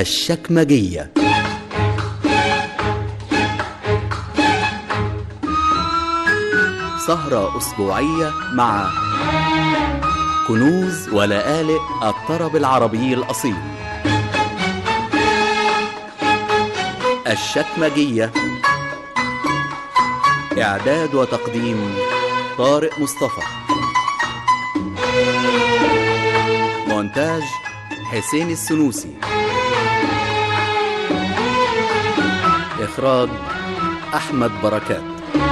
الشكمجية. سهرة أسبوعية مع كنوز ولآلئ الطرب العربي الأصيل. الشكمجية، إعداد وتقديم طارق مصطفى، مونتاج حسين السنوسي، إخراج أحمد بركات.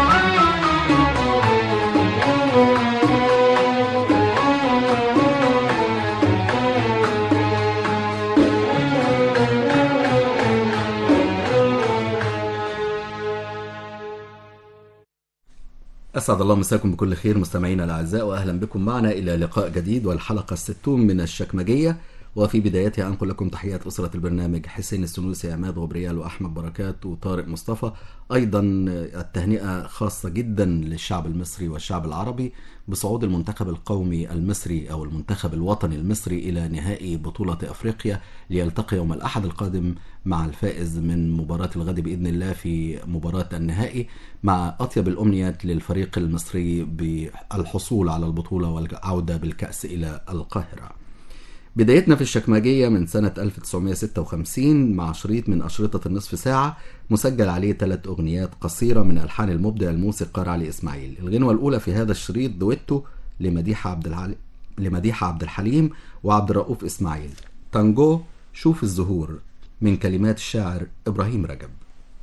أسعد الله مساكم بكل خير مستمعينا الأعزاء، وأهلا بكم معنا إلى لقاء جديد والحلقة 60 من الشكمجية. وفي بدايتها أنقل لكم تحيات أسرة البرنامج حسين السنوسي، عماد غبريال، وأحمد بركات، وطارق مصطفى. أيضا التهنئة خاصة جدا للشعب المصري والشعب العربي بصعود المنتخب القومي المصري أو المنتخب الوطني المصري إلى نهائي بطولة أفريقيا، ليلتقي يوم الأحد القادم مع الفائز من مباراة الغد بإذن الله في مباراة النهائي، مع أطيب الأمنيات للفريق المصري بالحصول على البطولة والعودة بالكأس إلى القاهرة. بدايتنا في الشكمجية من سنة 1956 مع شريط من أشرطة النصف ساعة مسجل عليه 3 أغنيات قصيرة من ألحان المبدع الموسيقار علي إسماعيل. الغنوة الأولى في هذا الشريط دويتو لمديحة عبد الحليم وعبد الرؤوف إسماعيل، تانجو شوف الزهور، من كلمات الشاعر إبراهيم رجب.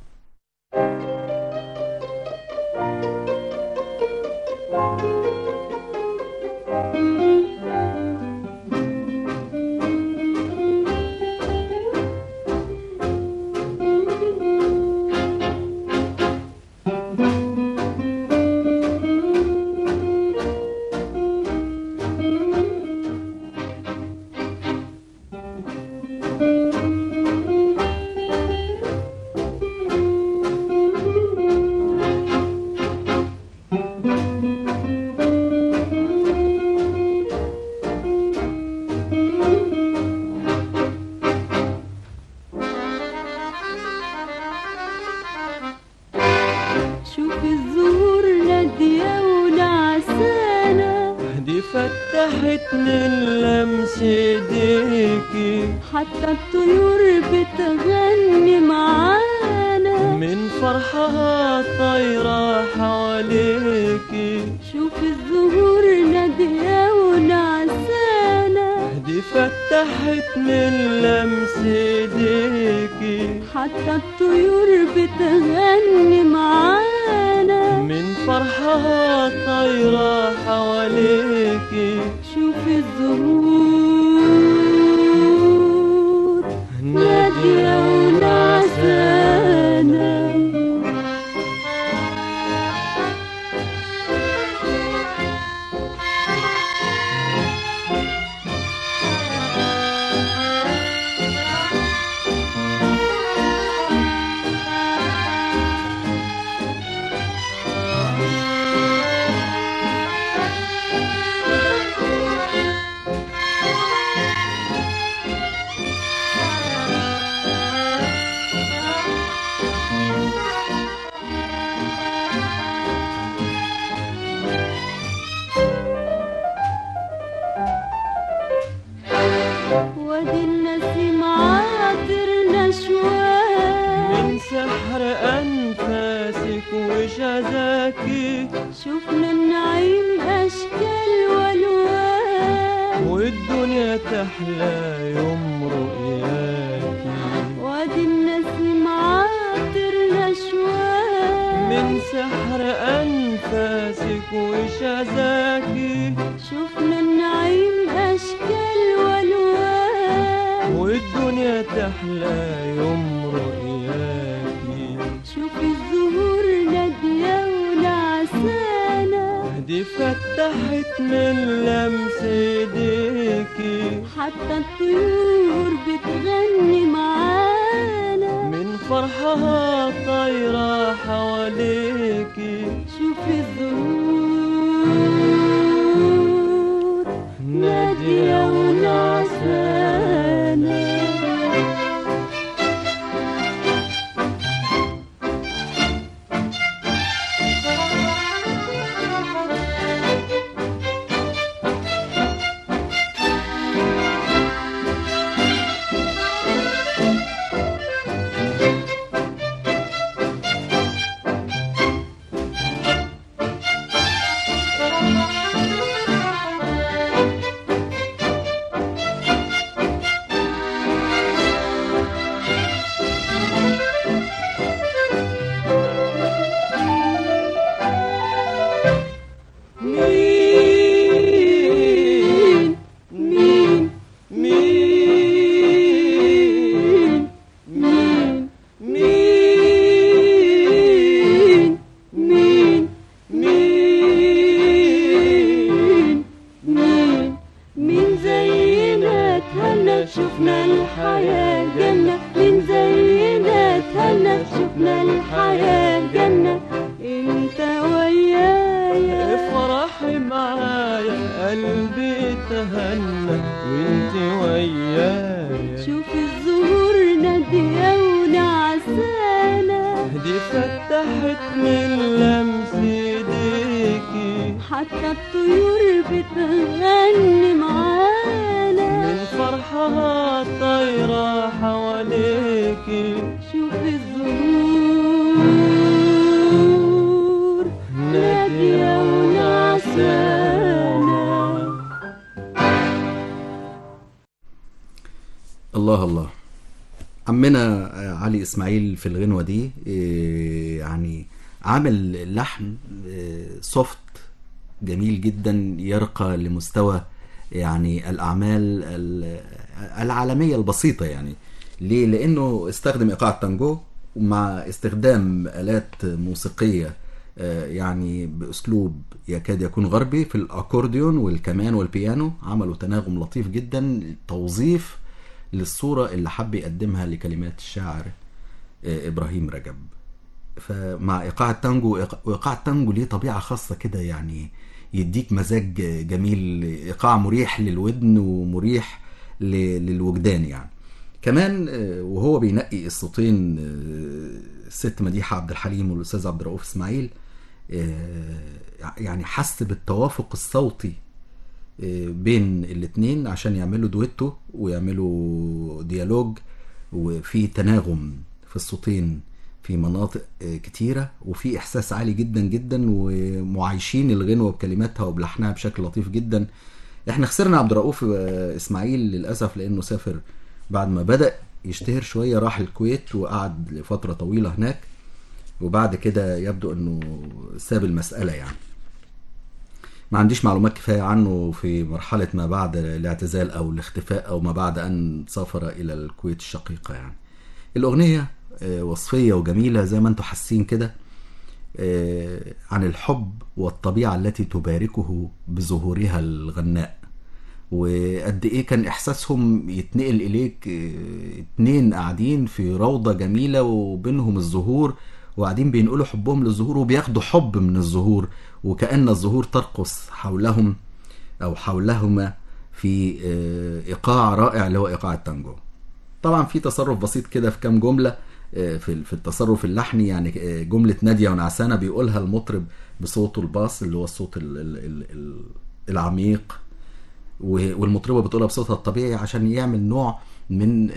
فتحت من لمس ايديكي حتى الطيور بتغني معانا، من فرحها طايرة حواليكي. شوفي الزهور نادية ونعسانة، دي فتحت من لمس ايديكي حتى الطيور بتغني معانا، من فرحها طايرة حواليكي. شوفي الزهور نادية ونعسانة، وادي النسيم عاطر نشوان، من سحر أنفاسك وشذاكي. شوفنا النعيم أشكال والوان، والدنيا تحلى يوم رؤياكي. وادي النسيم عاطر نشوان، من سحر أنفاسك وشذاكي. شوفنا النعيم أشكال والوان، والدنيا تحلى يوم رؤياكي. شوفي الزهور نادية ونعسانة، دي فتحت من لمس ايديكي حتى الطيور بتغني معانا، من فرحها طايرة حواليكي. شوفي الزهور نادية ونعسانة. نادية ونعسانة، دي فتحت من لمس ايديكي، حتى الطيور بتغني معانا، من فرحها طايرة حواليكي. شوف الزهور نادية ونعسانة. الله الله. عمنا علي إسماعيل في الغنوة دي يعني عامل لحن سوفت جميل جدا، يرقى لمستوى يعني الأعمال العالمية البسيطة. يعني ليه؟ لأنه استخدم إيقاع التانجو مع استخدام آلات موسيقية يعني بأسلوب يكاد يكون غربي في الأكورديون والكمان والبيانو. عملوا تناغم لطيف جدا، توظيف للصورة اللي حب يقدمها لكلمات الشاعر إبراهيم رجب. فمع إيقاع التانجو، وإيقاع التانجو ليه طبيعة خاصة كده، يعني يديك مزاج جميل، إيقاع مريح للودن ومريح للوجدان يعني. كمان وهو بينقي الصوتين الست مديحة عبد الحليم والأستاذ عبد الرؤوف إسماعيل، يعني حس بالتوافق الصوتي بين الاتنين عشان يعملوا دويتو ويعملوا ديالوج، وفي تناغم في الصوتين في مناطق كتيرة، وفي إحساس عالي جدا جدا، ومعايشين الغنوة بكلماتها وبلحنها بشكل لطيف جدا. احنا خسرنا عبد الرؤوف إسماعيل للأسف، لأنه سافر بعد ما بدأ يشتهر شوية، راح الكويت وقعد لفترة طويلة هناك، وبعد كده يبدو أنه ساب المسألة. يعني ما عنديش معلومات كفاية عنه في مرحلة ما بعد الاعتزال أو الاختفاء أو ما بعد أن سافر إلى الكويت الشقيقة. يعني الأغنية وصفية وجميلة زي ما انتم حاسين كده، عن الحب والطبيعة التي تباركه بظهورها الغناء، وقد ايه كان احساسهم يتنقل اليك اتنين قاعدين في روضة جميلة وبينهم الزهور، وقاعدين بينقلوا حبهم للزهور وبياخدوا حب من الزهور، وكأن الزهور ترقص حولهم او حولهما في ايقاع رائع اللي هو ايقاع التانجو. طبعا في تصرف بسيط كده في كام جملة في التصرف اللحني. يعني جملة نادية ونعسانة بيقولها المطرب بصوته الباص اللي هو الصوت العميق، والمطربة بتقولها بصوتها الطبيعي عشان يعمل نوع من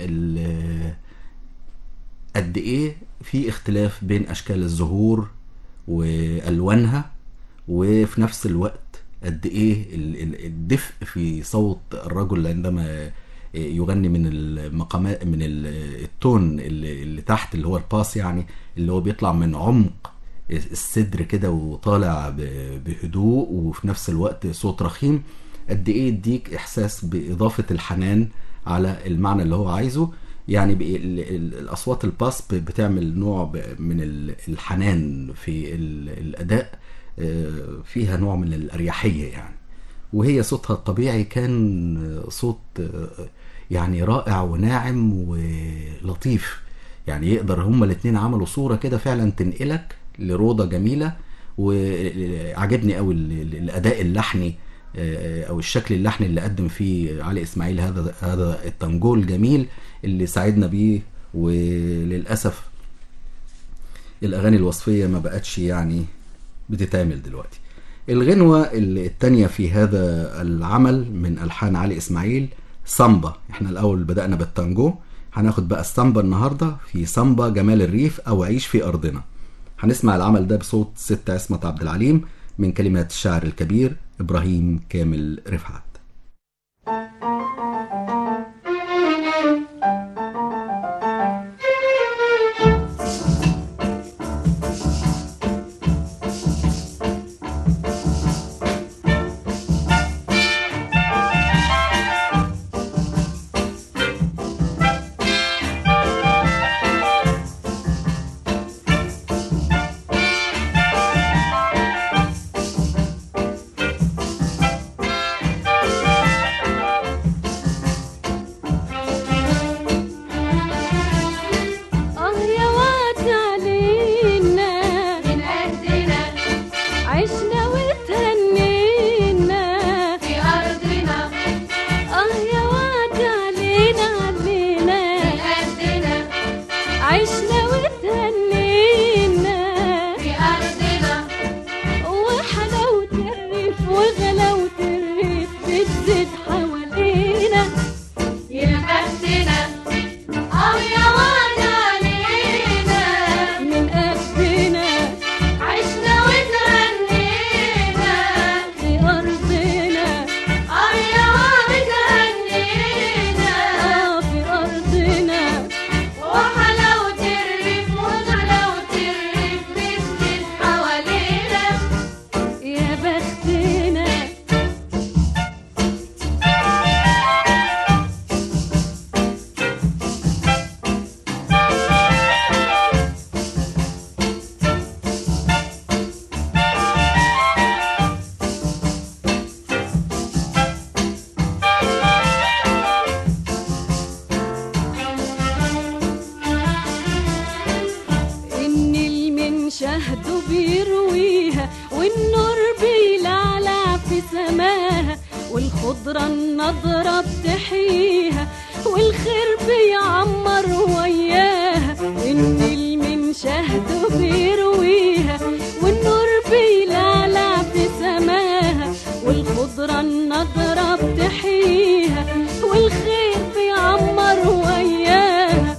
قد ايه في اختلاف بين اشكال الزهور والوانها، وفي نفس الوقت قد ايه الدفء في صوت الرجل عندما يغني من المقامات، من التون اللي تحت اللي هو الباس، يعني اللي هو بيطلع من عمق الصدر كده وطالع بهدوء، وفي نفس الوقت صوت رخيم. قد ايه يديك احساس باضافة الحنان على المعنى اللي هو عايزه. يعني الاصوات الباس بتعمل نوع من الحنان في الاداء، فيها نوع من الاريحية يعني. وهي صوتها الطبيعي كان صوت يعني رائع وناعم ولطيف. يعني يقدر هما الاتنين عملوا صورة كده فعلا تنقلك لروضة جميلة. وعجبني قوي الاداء اللحني او الشكل اللحني اللي قدم فيه علي اسماعيل هذا التانجو الجميل اللي ساعدنا بيه. وللأسف الاغاني الوصفية ما بقتش يعني بتتعمل دلوقتي. الغنوة الثانية في هذا العمل من ألحان علي إسماعيل سامبا. احنا الأول بدأنا بالتانجو، هناخد بقى السامبا النهاردة في سامبا جمال الريف أو عيش في أرضنا. هنسمع العمل ده بصوت ست عصمت عبد العليم من كلمات الشاعر الكبير إبراهيم كامل رفعت. شهده بيرويها، والنور بيلعلع في سماها، والخضرة النضرة بتحييها، والخير بيعمر وياها. النيل من شهده بيرويها، والنور بيلعلع في سماها، والخضرة النضرة بتحييها، والخير بيعمر وياها.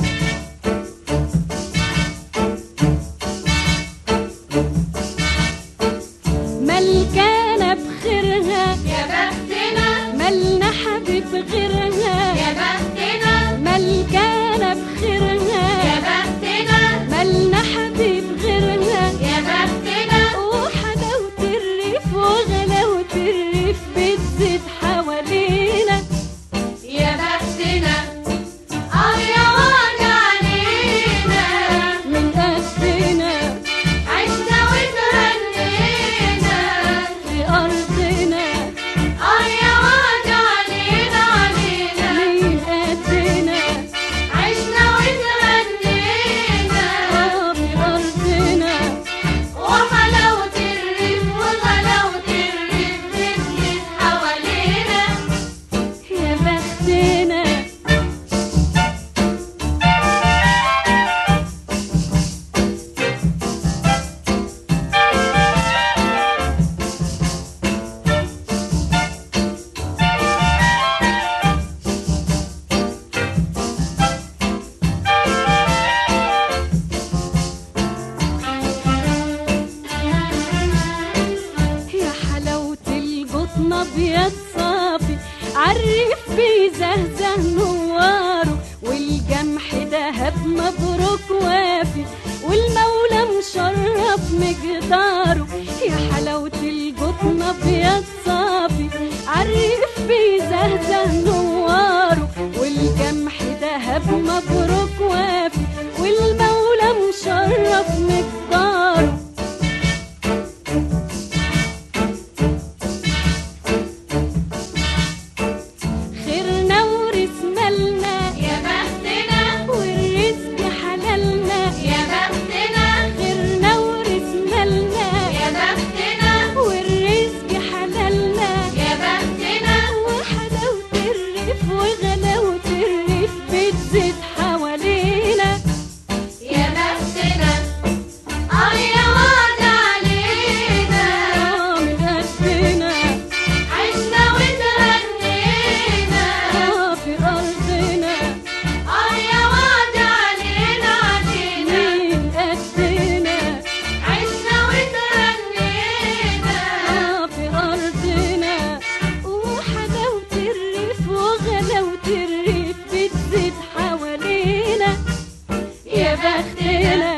ملكانة بخيرها يا بختنا، ملنا حبيب غيرها يا بختنا، ملكانة بخيرها يا بختنا، ملنا حبيب غيرها. يا بختنا، وحلاوة الريف وغلاوة الريف بتزيد حوالينا. يا بختنا، يا وعد علينا، من قدنا عشنا وتهنينا، في أرضنا، يا وعد علينا علينا، من قدنا عشنا وتهنينا، في أرضنا. وحلاوة الريف وغلاوة الريف بتزيد حوالينا. يا بختنا يا حلاوة القطن أبيض صافي، عالريف بيزهزه نواره، والجمح دهب مبروك وافي، والمولى مشرف مقداره. يا حلاوة القطن أبيض صافي، عالريف بيزهزه نواره، والجمح دهب مبروك وافي، والمولى مشرف مقداره. خيرنا ورث مالنا، يا بختنا، والرزق حلالنا. يا بختنا، خيرنا ورث مالنا، يا بختنا، والرزق حلالنا. يا بختنا، وحلاوة الريف وغلاوة الريف بتزيد حوالينا. يا بختنا، يا وعد علينا، من قدنا عشنا وتهنينا، في أرضنا، يا وعد علينا علينا، من قدنا عشنا وتهنينا. في أرضنا. وحلاوة الريف وغلاوة الريف بتزيد حوالينا. يا بختنا.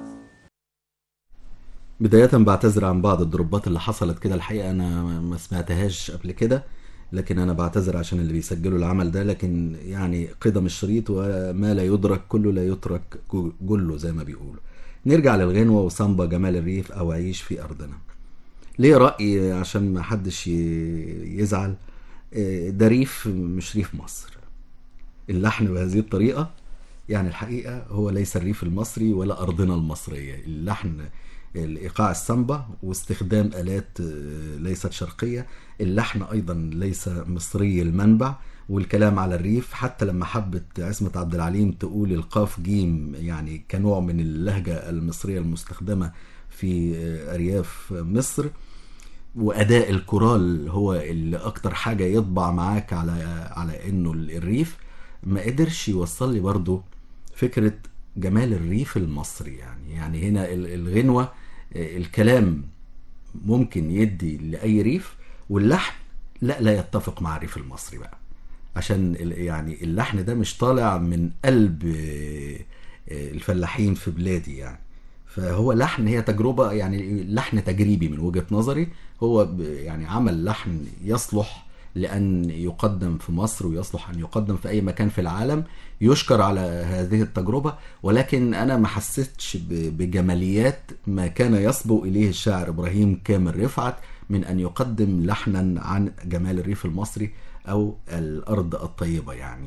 بداية بعتذر عن بعض الدروبات اللي حصلت كده، الحقيقة أنا ما سمعتهاش قبل كده، لكن أنا بعتذر عشان اللي بيسجلوا العمل ده. لكن يعني قدم الشريط وما لا يدرك كله لا يترك جله زي ما بيقولوا. نرجع للغنوة وسامبا جمال الريف أو عيش في أرضنا. ليه رأي عشان ما حدش يزعل، ده ريف مش ريف مصر. اللحن بهذه الطريقة يعني الحقيقة هو ليس الريف المصري ولا أرضنا المصرية. اللحن الإيقاع السامبا واستخدام آلات ليست شرقية، اللحن أيضا ليس مصري المنبع، والكلام على الريف. حتى لما حبت عصمة عبد العليم تقول القاف جيم يعني كنوع من اللهجة المصرية المستخدمة في أرياف مصر، وأداء الكورال هو اللي أكتر حاجة يطبع معاك على إنه الريف، ما قدرش يوصل لي برضو فكرة جمال الريف المصري. يعني هنا الغنوة الكلام ممكن يدي لأي ريف، واللحن لا يتفق مع الريف المصري بقى، عشان يعني اللحن ده مش طالع من قلب الفلاحين في بلادي يعني. فهو لحن، هي تجربة يعني لحن تجريبي من وجهة نظري. هو يعني عمل لحن يصلح لأن يقدم في مصر ويصلح أن يقدم في أي مكان في العالم، يشكر على هذه التجربة. ولكن أنا ما حسيتش بجماليات ما كان يصبو إليه الشاعر إبراهيم كامل رفعت من أن يقدم لحنا عن جمال الريف المصري أو الأرض الطيبة. يعني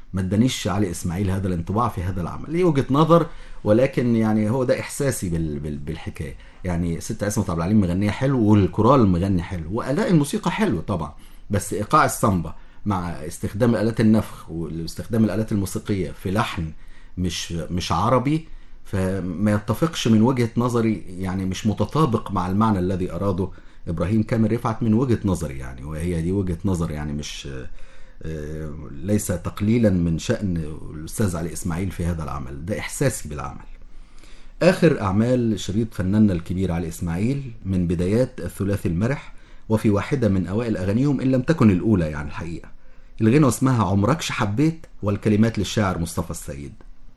ما ادانيش علي اسماعيل هذا الانطباع في هذا العمل. ليه وجهة نظر، ولكن يعني هو ده احساسي بالحكايه. يعني ست عصمت عبد العليم مغنيه حلو، والكورال مغني حلو، واداء الموسيقى حلو طبعا، بس ايقاع السامبا مع استخدام الالات النفخ واستخدام الالات الموسيقيه في لحن مش عربي، فما يتفقش من وجهة نظري، يعني مش متطابق مع المعنى الذي أراده إبراهيم كامل رفعت من وجهة نظري يعني. وهي دي وجهة نظر يعني، مش ليس تقليلا من شأن الأستاذ علي إسماعيل في هذا العمل، ده إحساسي بالعمل. آخر أعمال شريط فناننا الكبير علي إسماعيل من بدايات الثلاثي المرح، وفي واحدة من أوائل أغانيهم إن لم تكن الأولى يعني الحقيقة. الغنوة اسمها عمركش حبيت، والكلمات للشاعر مصطفى السيد.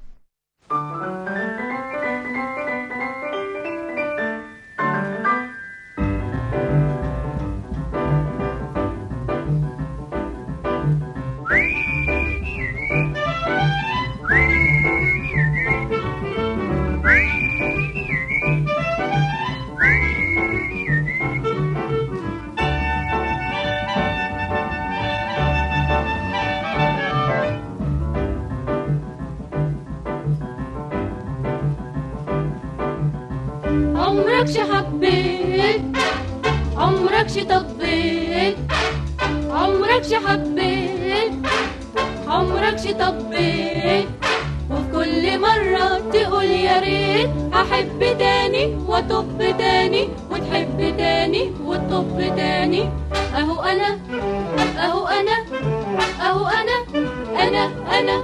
عمركش حبيت، عمركش طبيت، عمركش حبيت، عمركش طبيت، وفي كل مرة تقول يا ريت أحب تاني وأطب تاني وتحب تاني وتطب تاني. أهو أنا أهو أنا أهو أنا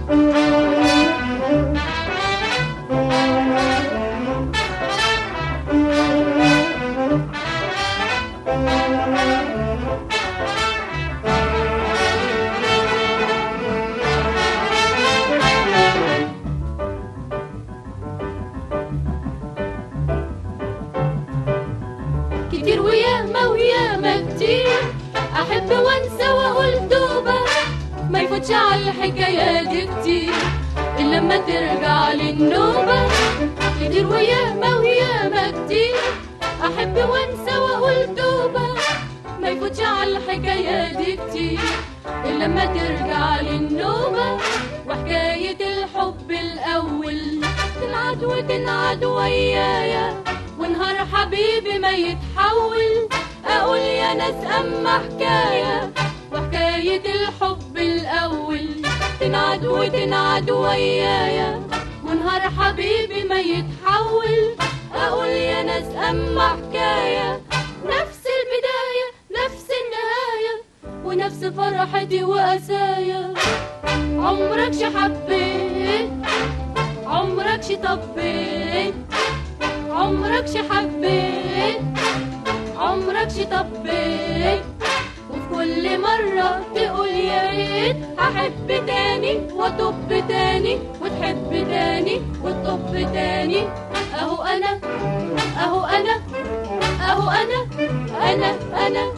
كتير وياما كتير أحب وأنسى وأقول توبة، ما يفوتش على الحكاية دي كتير إلا لما ترجع للنوبة. كتير وياما كتير أحب وأنسى وأقول توبة، ما يفوتش على الحكاية دي كتير إلا لما ترجع للنوبة. وحكاية الحب الأول تنعد ويايا، ونهار حبيبي ما يتحول أقول يا ناس أما حكاية. وحكاية الحب الأول تنعد ويايا، ونهار حبيبي ما يتحول أقول يا ناس أما حكاية. نفس البداية نفس النهاية، ونفس فرحتي وأسايا. عمركش حبيت، عمركش طبيت، عمركش حبيت، عمركش طبيت، وفي كل مرة تقول يا ريت أحب تاني وأطب تاني وتحب تاني وتطب تاني. أهو أنا أهو أنا أهو أنا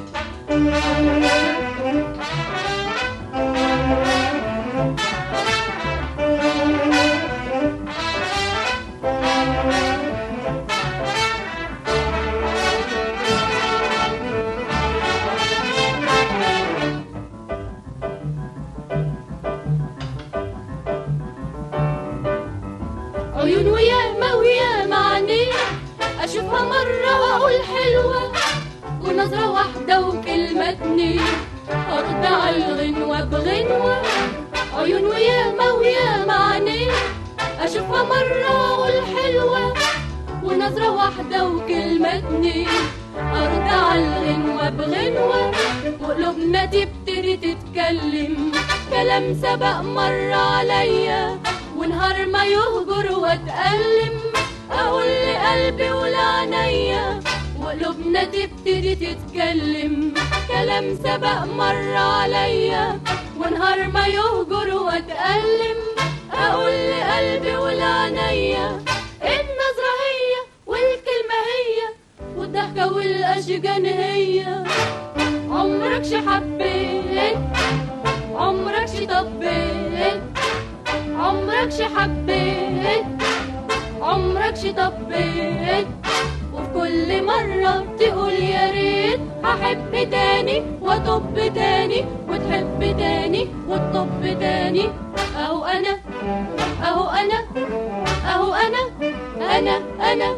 عيون وياما عينين أشوفها مرة وأقول حلوة، ونظرة واحدة وكلمة اتنين أرد على الغنوة بغنوة. عيون وياما عينين أشوفها مرة وأقول حلوة، ونظرة واحدة وكلمة اتنين أرد على الغنوة بغنوة. وقلوبنا تبتدي تتكلم كلام سبق مر عليا، ونهار ما يهجر واتألم أقول لقلبي ولعنيا. وقلوبنا تبتدي تتكلم كلام سبق مر عليا، ونهار ما يهجر واتألم أقول لقلبي ولعنيا. النظرة هي والكلمة هي والضحكة والأشجان هي. عمركش حبيت، عمركش طبيت، عمركش حبيت، عمركش طبيت، وفي كل مرة تقول يا ريت أحب تاني وأطب تاني وتحب والحب تاني والطب تاني. اهو انا اهو انا اهو انا انا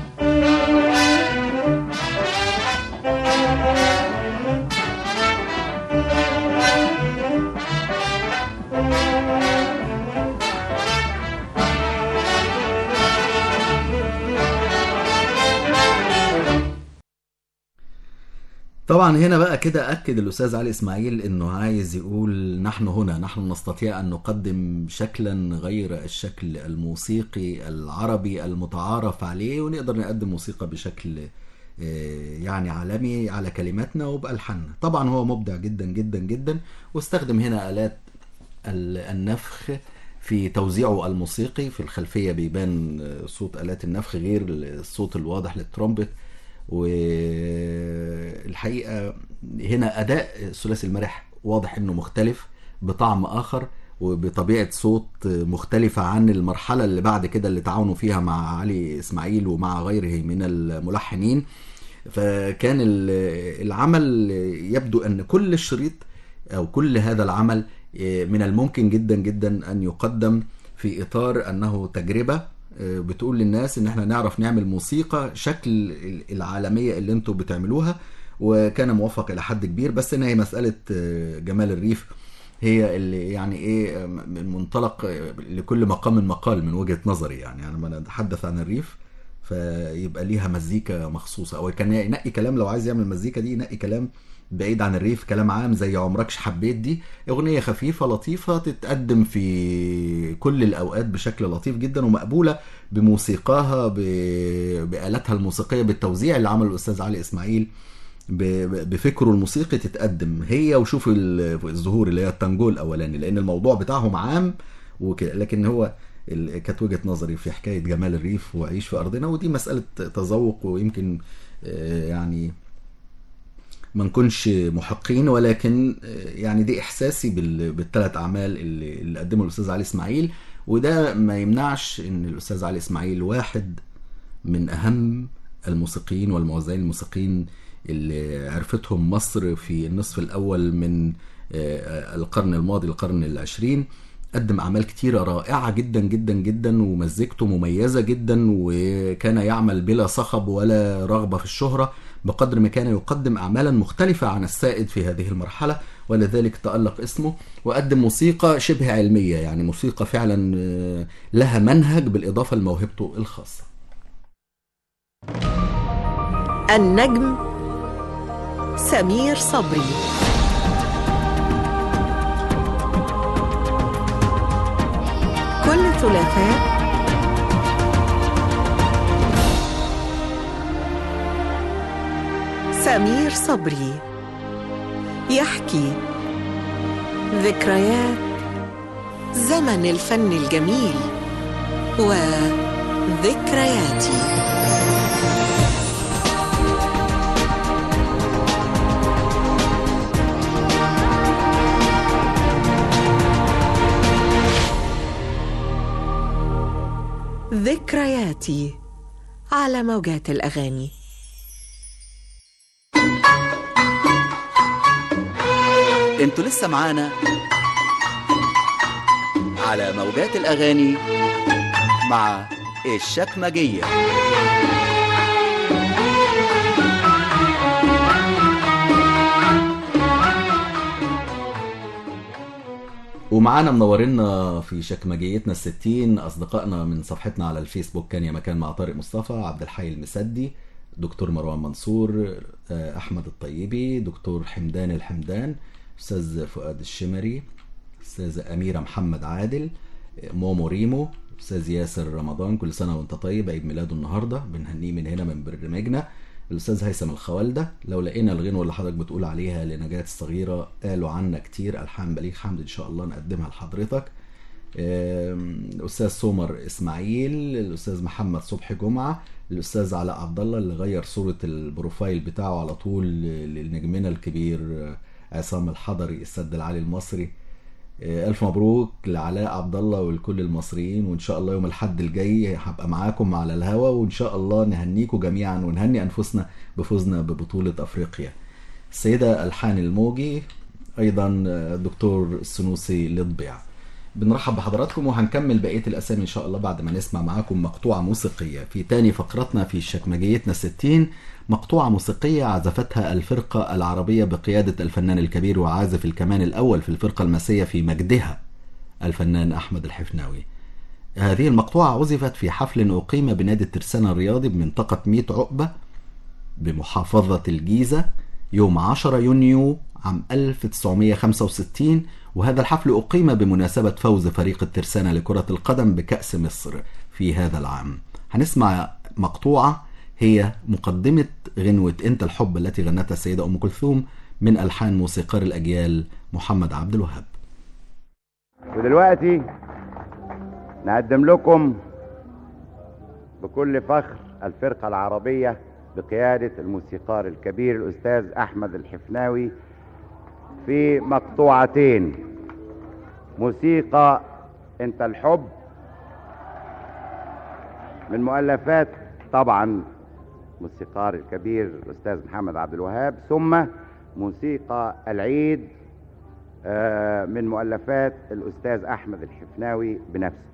طبعا هنا بقى كده أكد الأستاذ علي إسماعيل أنه عايز يقول نحن هنا، نحن نستطيع أن نقدم شكلا غير الشكل الموسيقي العربي المتعارف عليه، ونقدر نقدم موسيقى بشكل يعني عالمي على كلماتنا وبألحاننا. طبعا هو مبدع جدا جدا جدا، واستخدم هنا آلات النفخ في توزيعه الموسيقي. في الخلفية بيبان صوت آلات النفخ غير الصوت الواضح للترومبت. والحقيقة هنا أداء ثلاثي المرح واضح أنه مختلف بطعم آخر وبطبيعة صوت مختلفة عن المرحلة اللي بعد كده اللي تعاونوا فيها مع علي إسماعيل ومع غيره من الملحنين. فكان العمل يبدو أن كل الشريط أو كل هذا العمل من الممكن جدا جدا أن يقدم في إطار أنه تجربة بتقول للناس ان احنا نعرف نعمل موسيقى شكل العالمية اللي انتوا بتعملوها. وكان موفق الى حد كبير، بس ان هي مسألة جمال الريف هي اللي يعني ايه من منطلق لكل مقام مقال من وجهة نظري. يعني لما نتحدث عن الريف فيبقى ليها مزيكا مخصوصة، او كان ينقي كلام لو عايز يعمل المزيكا دي ينقي كلام بعيد عن الريف، كلام عام زي عمركش حبيت. دي اغنية خفيفة لطيفة تتقدم في كل الاوقات بشكل لطيف جدا ومقبولة بموسيقاها بآلاتها الموسيقية بالتوزيع اللي عمله الاستاذ علي اسماعيل بفكره الموسيقي. تتقدم هي وشوف الظهور اللي هي التانجو الاولاني، لان الموضوع بتاعهم عام وكده، لكن هو كانت وجهة نظري في حكاية جمال الريف وعيش في ارضنا. ودي مسألة تذوق، ويمكن يعني ما نكونش محقين، ولكن يعني دي احساسي بالثلاث اعمال اللي قدمه الاستاذ علي اسماعيل. وده ما يمنعش ان الاستاذ علي اسماعيل واحد من اهم الموسيقيين والموزعين الموسيقيين اللي عرفتهم مصر في النصف الاول من القرن الماضي، القرن العشرين. قدم اعمال كتيرة رائعة جدا جدا جدا، ومزيكته مميزة جدا، وكان يعمل بلا صخب ولا رغبة في الشهرة، بقدر ما كان يقدم أعمالا مختلفة عن السائد في هذه المرحلة، ولذلك تألق اسمه. وقدم موسيقى شبه علمية، يعني موسيقى فعلا لها منهج بالإضافة لموهبته الخاصة. النجم سمير صبري. كل ثلاثاء سمير صبري يحكي ذكريات زمن الفن الجميل وذكرياتي. ذكرياتي على موجات الأغاني. انتوا لسه معانا على موجات الأغاني مع الشكمجية. ومعانا منورنا في شكمجيتنا 60 أصدقائنا من صفحتنا على الفيسبوك كان يا مكان مع طارق مصطفى، عبد الحي المسدي، دكتور مروان منصور، أحمد الطيبي، دكتور حمدان الحمدان، أستاذ فؤاد الشمري، أستاذ أميرة محمد عادل، مومو ريمو، أستاذ ياسر رمضان، كل سنة وانت طيب، عيد ميلاده النهاردة، بنهنيه من هنا من برنامجنا. الأستاذ هيثم الخوالدة، لو لقينا الغنوة اللي حضرتك بتقول عليها لنجاة الصغيرة قالوا عنا كتير، ألحان بليغ حمد، إن شاء الله نقدمها لحضرتك. الأستاذ سومر إسماعيل، الأستاذ محمد صبحي جمعة، الأستاذ علاء عبد الله اللي غير صورة البروفايل بتاعه على طول للنجمنا الكبير عصام الحضري السد العالي المصري. ألف مبروك لعلاء عبد الله ولكل المصريين، وإن شاء الله يوم الحد الجاي هبقى معاكم على الهوا، وإن شاء الله نهنيكم جميعا ونهني أنفسنا بفوزنا ببطولة أفريقيا. السيدة ألحان الموجي، أيضا الدكتور السنوسي للضبيع. بنرحب بحضراتكم وهنكمل بقية الأسامي إن شاء الله بعد ما نسمع معاكم مقطوعة موسيقية في تاني فقرتنا في شكمجيتنا 60. مقطوعة موسيقية عزفتها الفرقة العربية بقيادة الفنان الكبير وعازف الكمان الأول في الفرقة الماسية في مجدها الفنان أحمد الحفناوي. هذه المقطوعة عزفت في حفل أقيم بنادي الترسانة الرياضي بمنطقة 100 عقبة بمحافظة الجيزة يوم 10 يونيو عام 1965، وهذا الحفل أقيم بمناسبة فوز فريق الترسانة لكرة القدم بكأس مصر في هذا العام. هنسمع مقطوعة هي مقدمة غنوة أنت الحب التي غنتها السيدة أم كلثوم من ألحان موسيقار الأجيال محمد عبد الوهاب. ودلوقتي نقدم لكم بكل فخر الفرقة العربية بقيادة الموسيقار الكبير الأستاذ أحمد الحفناوي في مقطوعتين: موسيقى أنت الحب من مؤلفات طبعا موسيقار الكبير الأستاذ محمد عبد الوهاب، ثم موسيقى العيد من مؤلفات الأستاذ أحمد الحفناوي بنفسه.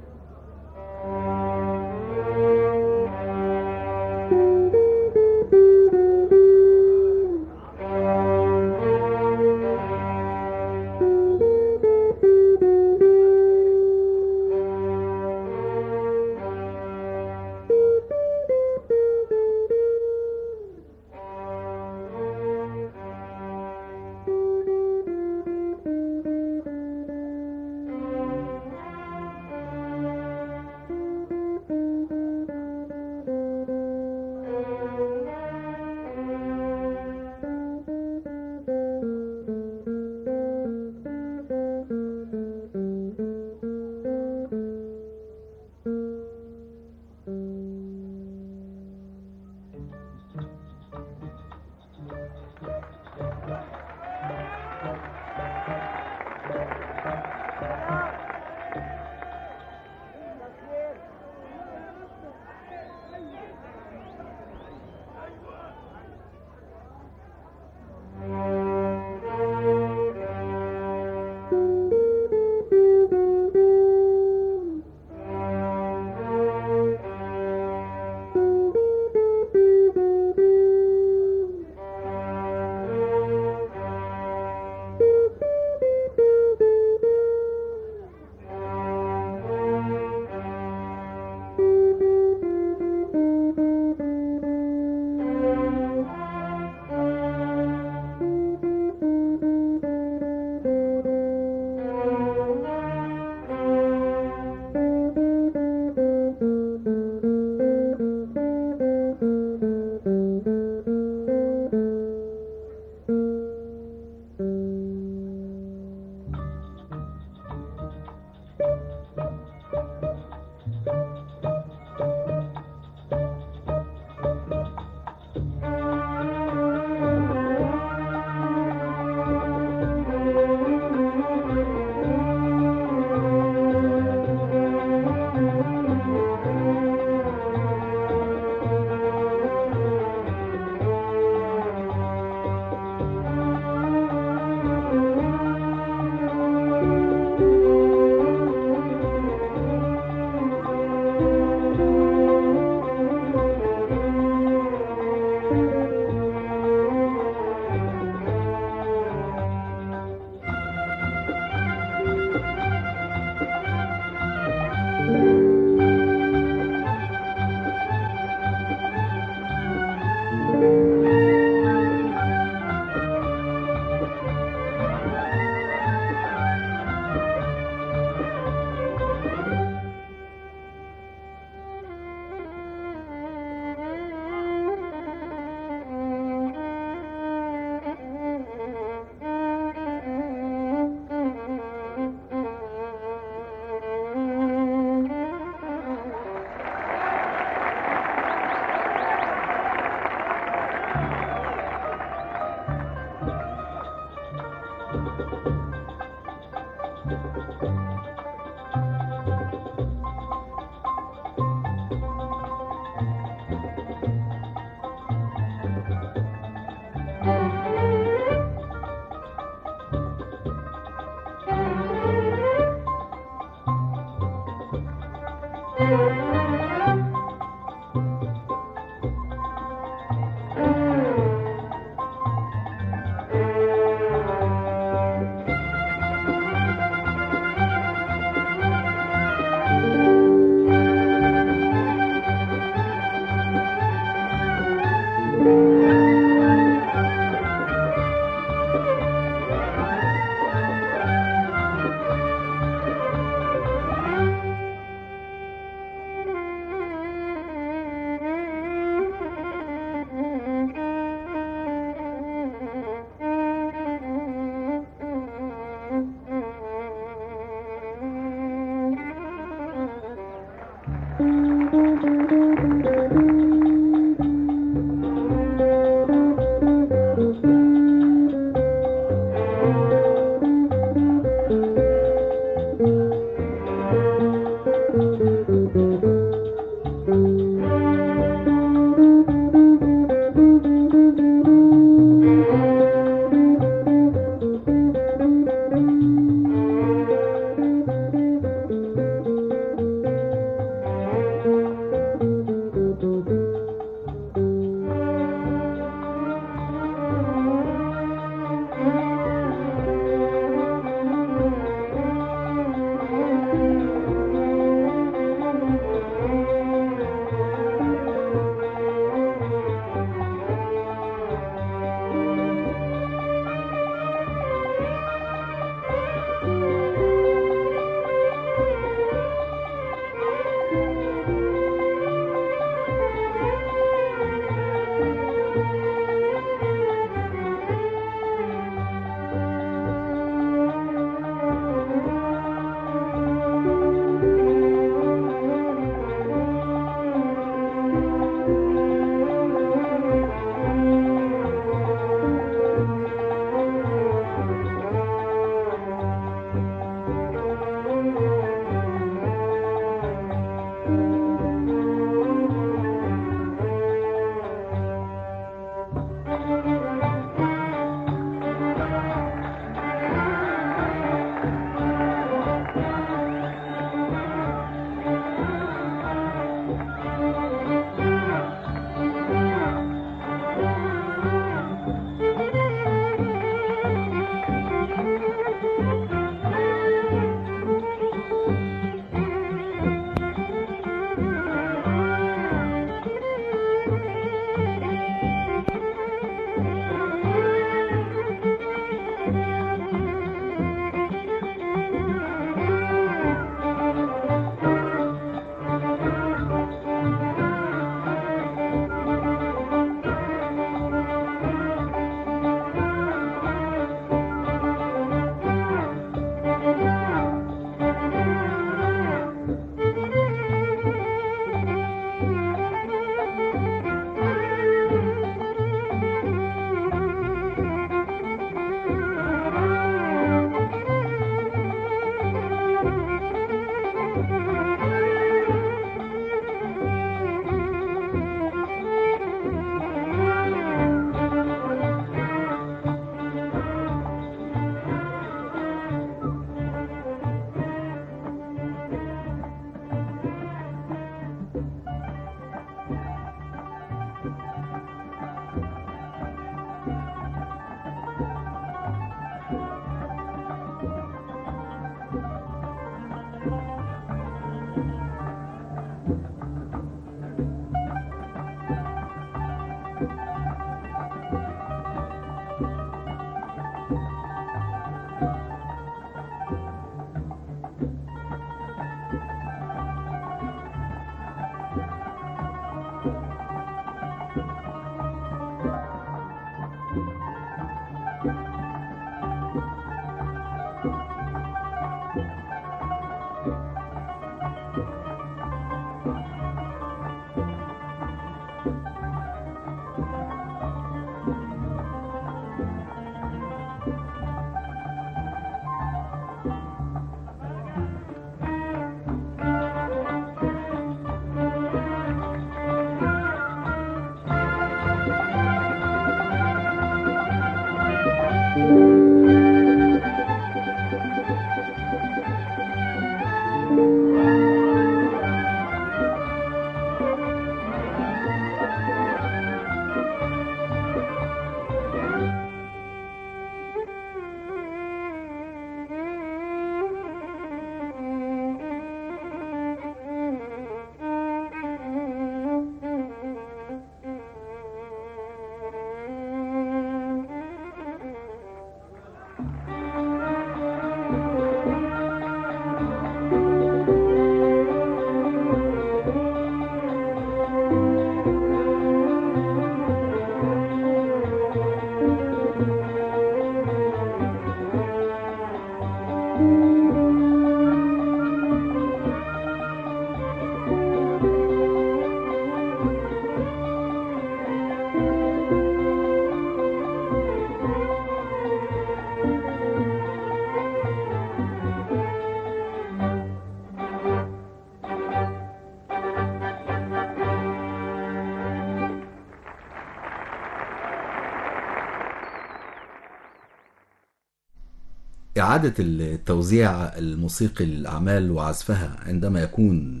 إعادة التوزيع الموسيقي للأعمال وعزفها عندما يكون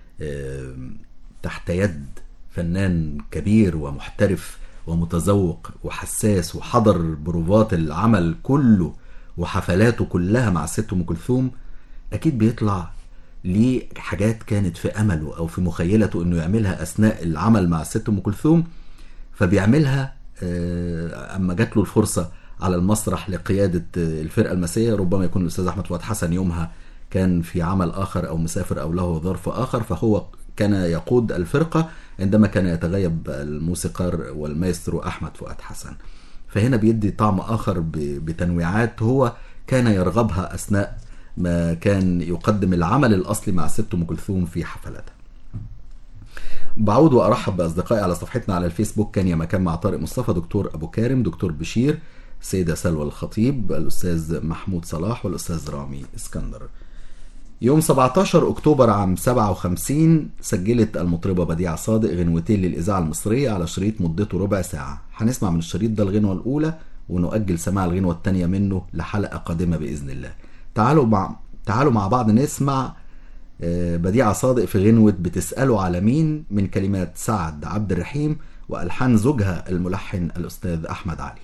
تحت يد فنان كبير ومحترف ومتذوق وحساس وحضر بروفات العمل كله وحفلاته كلها مع الست أم كلثوم، أكيد بيطلع ليه حاجات كانت في أمله أو في مخيلته إنه يعملها أثناء العمل مع الست أم كلثوم، فبيعملها أما جات له الفرصة على المسرح لقيادة الفرقة المسية. ربما يكون الأستاذ أحمد فؤاد حسن يومها كان في عمل آخر أو مسافر أو له ظرف آخر، فهو كان يقود الفرقة عندما كان يتغيب الموسيقار والمايسترو أحمد فؤاد حسن. فهنا بيدي طعم آخر بتنويعات هو كان يرغبها أثناء ما كان يقدم العمل الأصلي مع الست أم كلثوم في حفلاتها. بعود وأرحب بأصدقائي على صفحتنا على الفيسبوك كان يا مكان مع طارق مصطفى، دكتور أبو كارم، دكتور بشير، سيدة سلوى الخطيب، الأستاذ محمود صلاح، والأستاذ رامي اسكندر. يوم 17 أكتوبر عام 57 سجلت المطربة بديعة صادق غنوتين للإذاعة المصرية على شريط مدته ربع ساعة. هنسمع من الشريط ده الغنوة الأولى ونؤجل سماع الغنوة الثانية منه لحلقة قادمة بإذن الله. تعالوا مع بعض نسمع بديعة صادق في غنوة بتسألوا على مين من كلمات سعد عبد الرحيم وألحان زوجها الملحن الأستاذ أحمد علي.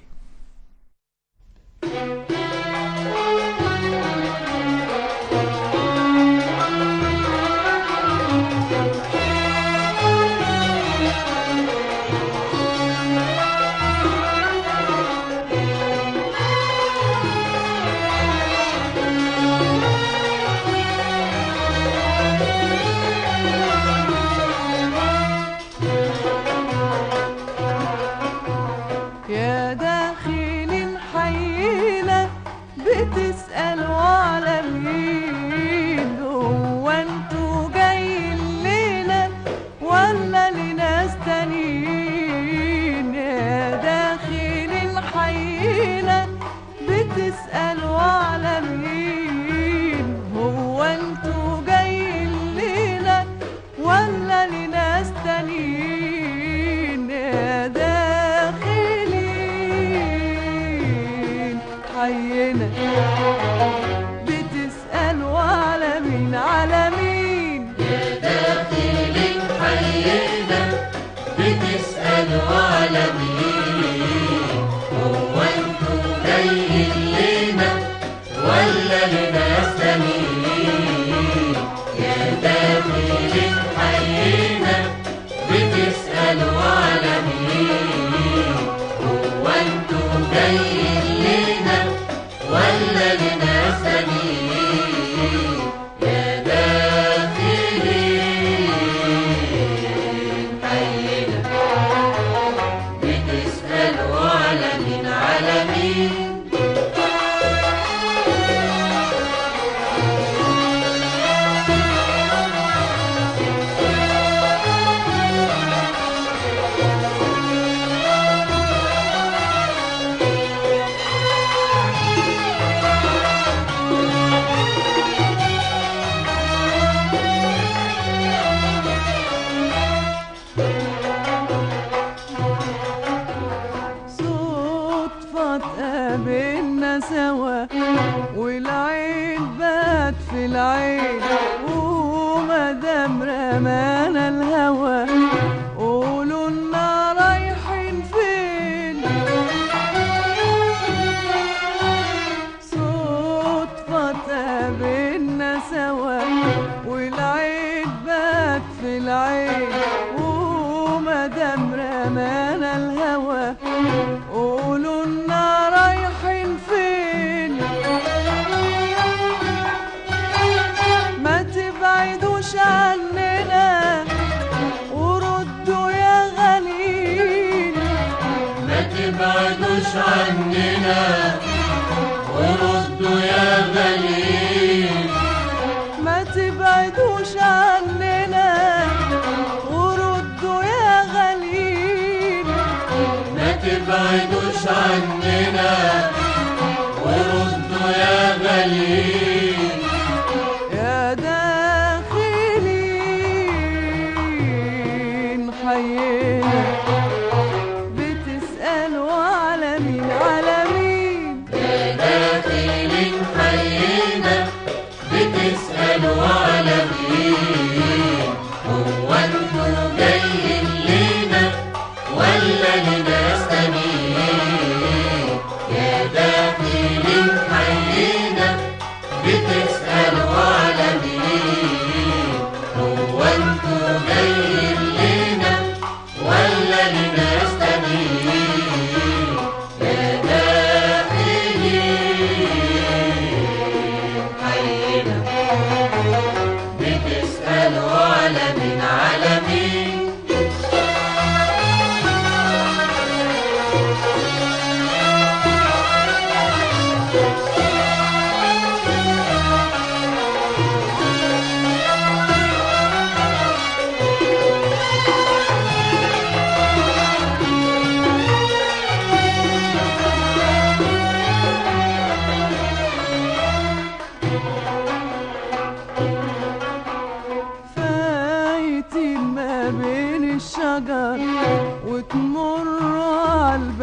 بتسألوا على مين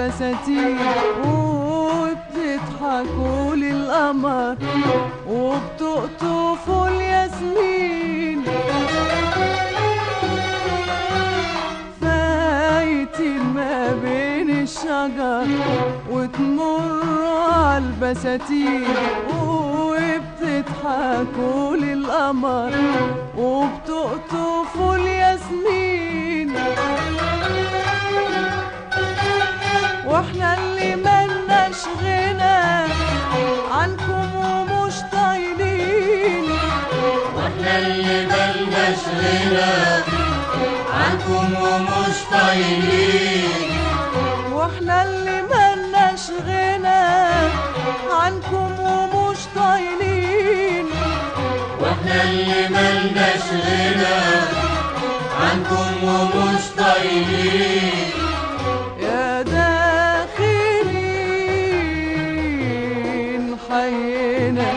البساتين وبتضحكوا للقمر وبتقطفوا الياسمين، فايتين ما بين الشجر وتمروا على البساتين وبتضحكوا للقمر وبتقطفوا الياسمين، واحنا اللي ملناش غنى عنكم ومش طايلين، واحنا اللي ملناش غنى عنكم ومش طايلين، واحنا اللي ملناش غنى عنكم ومش طايلين، واحنا اللي ملناش غنى عنكم ومش طايلين. يا داخلين حينا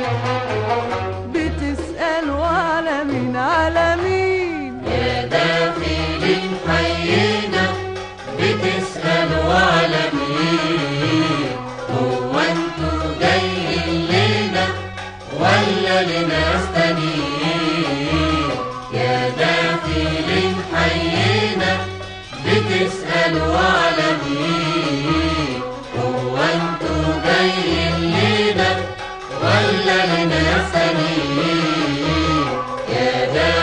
بتسألوا على مين على مين، يا داخلين حينا بتسألوا على مين، هو انتوا جايين لنا ولا لناس تانيين، يا داخلين حينا بتسألوا على مين، هو انتوا جايين لنا ولا لناس تانيين، يا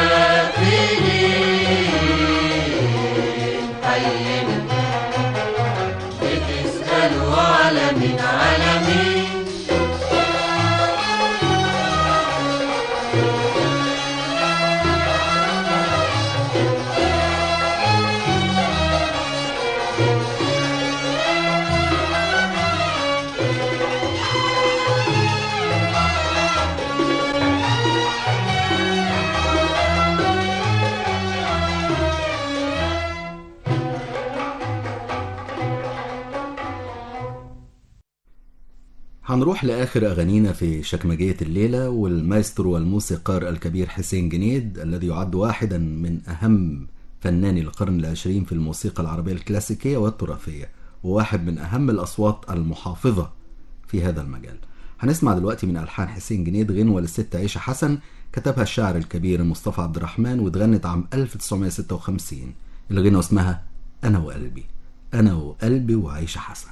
داخلين حينا بتسألوا على مين على مين. هنروح لآخر أغانينا في شكمجية الليلة، والمايسترو والموسيقار الكبير حسين جنيد الذي يعد واحدا من أهم فناني القرن العشرين في الموسيقى العربية الكلاسيكية والتراثية، وواحد من أهم الأصوات المحافظة في هذا المجال. هنسمع دلوقتي من ألحان حسين جنيد غنوة للست عيشة حسن، كتبها الشاعر الكبير مصطفى عبد الرحمن واتغنت عام 1956. الغنوة اسمها أنا وقلبي، أنا وقلبي وعيشة حسن.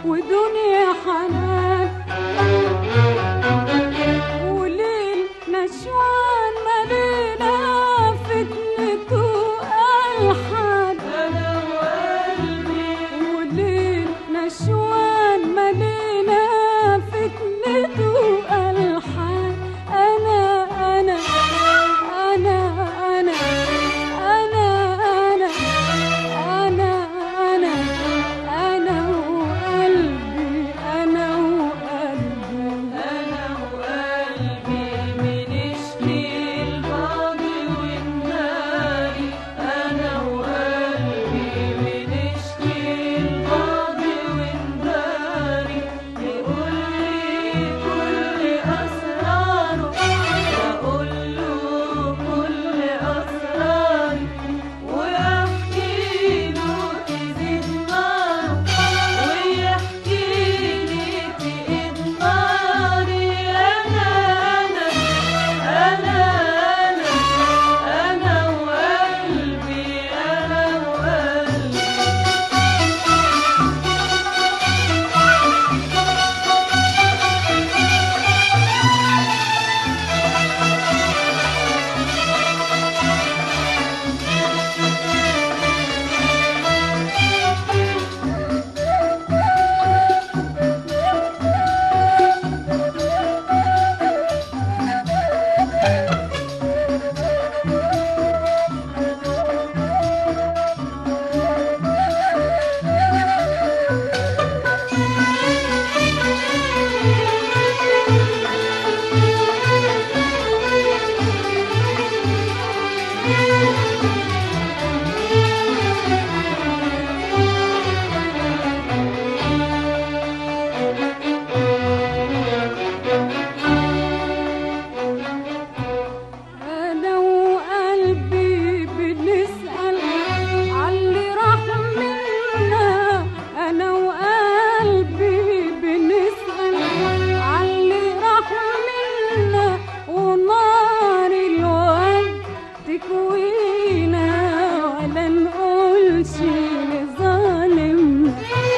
ودنيا حنان وليل نشوان ملينا فتنته ألحان أنا وقلبي وليل نشوان ملينا فتنته ألحان أنا أنا أنا أنا أنا أنا أنا أنا أنا وقلبي أنا وقلبي أنا وقلبي بنشكي الماضي والناري أنا وقلبي بنشكي الماضي والناري يقول لي كل أسراره وأقول له كل أسراري وأحكي له تزيد ناره ويحكي لي تقيد ناري أنا أنا أنا وقلبي أنا وقلبي أنا وقلبي بنسأل عاللي راح منا أنا وقلبي بنسأل عاللي راح منا ونار الوجد تكوينا ولا نقولش لظالمنا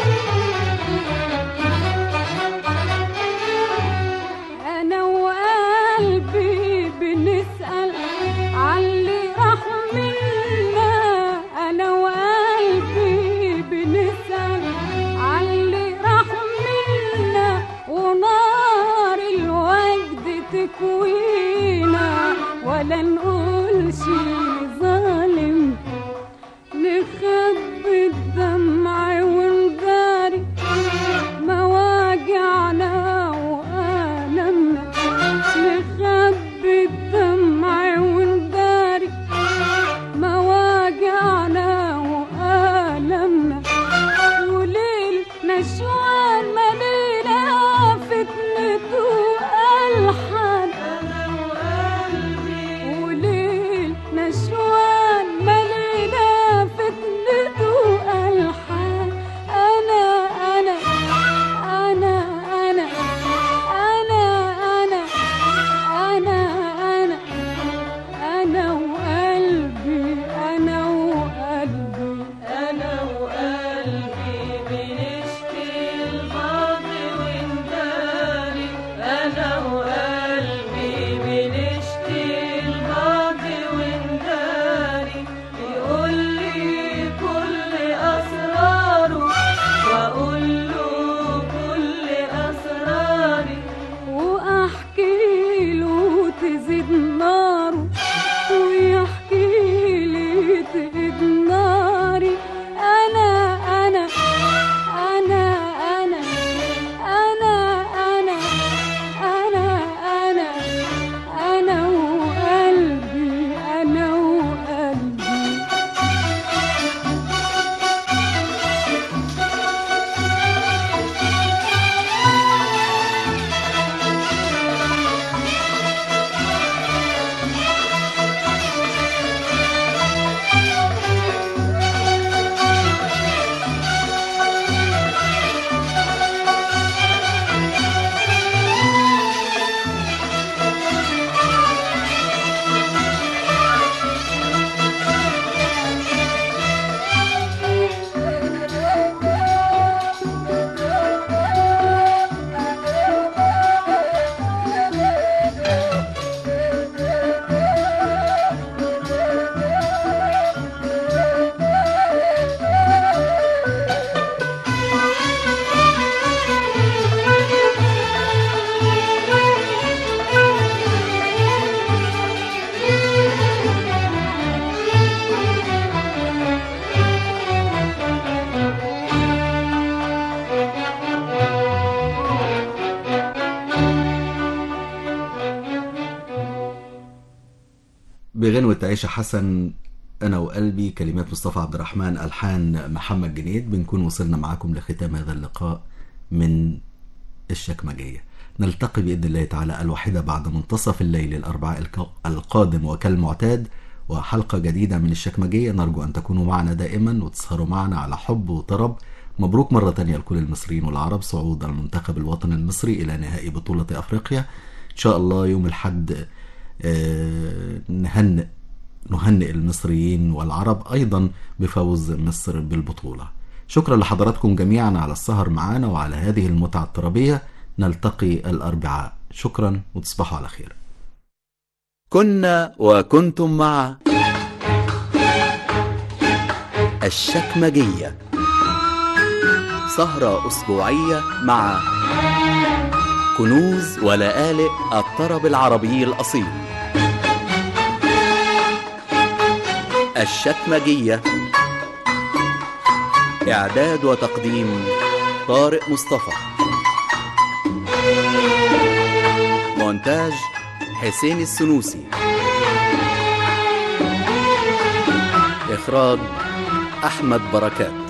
أنا وقلبي بنسأل عاللي راح منا أنا وقلبي بنسأل عاللي راح منا ونار الوجد تكوينا ولا نقولش ظالم نخبي الدمع ونداري مواجعنا وألمنا نخبي الدمع ونداري مواجعنا وألمنا وليل نشوان ملينا فتنته ألحان أنا وقلبي وليل نشوان ملينا فتنته ألحان أنا أنا أنا أنا أنا أنا أنا أنا أنا وقلبي أنا وقلبي أنا وقلبي بنشكي بغنوة عيشة حسن أنا وقلبي، كلمات مصطفى عبد الرحمن، ألحان محمد جنيد. بنكون وصلنا معاكم لختام هذا اللقاء من الشكمجية. نلتقي بإذن الله تعالى الواحدة بعد منتصف الليل الأربعاء القادم وكالمعتاد، وحلقة جديدة من الشكمجية. نرجو أن تكونوا معنا دائما وتسهروا معنا على حب وطرب. مبروك مرة تانية لكل المصريين والعرب صعود المنتخب الوطني المصري إلى نهائي بطولة أفريقيا. إن شاء الله يوم الأحد نهنئ المصريين والعرب أيضا بفوز مصر بالبطولة. شكرا لحضراتكم جميعا على السهر معنا وعلى هذه المتعة الطربية. نلتقي الأربعاء. شكرا وتصبحوا على خير. كنا وكنتم مع الشكمجية، سهرة أسبوعية مع كنوز ولآلئ الطرب العربي الأصيل. الشكمجية، إعداد وتقديم طارق مصطفى، مونتاج حسين السنوسي، إخراج أحمد بركات.